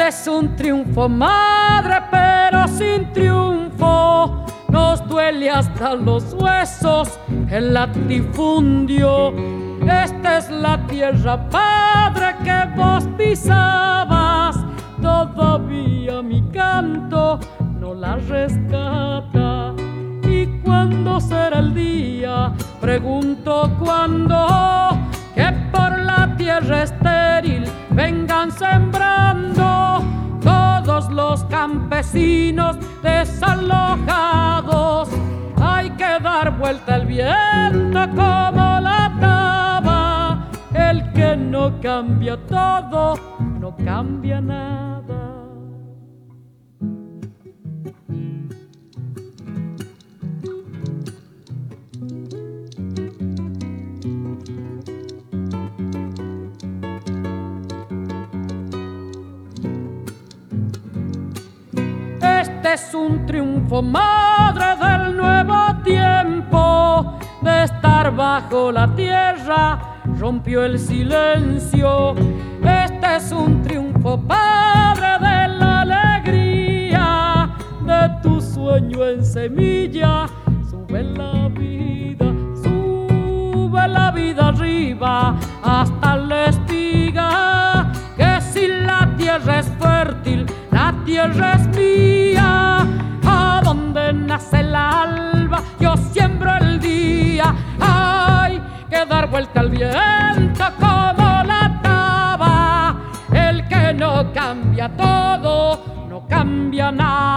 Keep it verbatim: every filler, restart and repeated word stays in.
Este es un triunfo, madre, pero sin triunfo. Nos duele hasta los huesos el latifundio. Esta es la tierra, padre, que vos pisabas. Todavía mi canto no la rescata. ¿Y cuándo será el día? Pregunto cuándo, que por la tierra estéril vengan sembrando todos los campesinos desalojados. Hay que dar vuelta al viento como la taba. El que no cambia todo, no cambia nada. Este es un triunfo, madre, del nuevo tiempo. De estar bajo la tierra rompió el silencio. Este es un triunfo, padre, de la alegría. De tu sueño en semilla sube la vida, sube la vida arriba hasta la espiga. Que si la tierra es fértil, la tierra es mía. A donde nace el alba, yo siembro el día. Hay que dar vuelta al viento como la taba. El que no cambia todo, no cambia nada.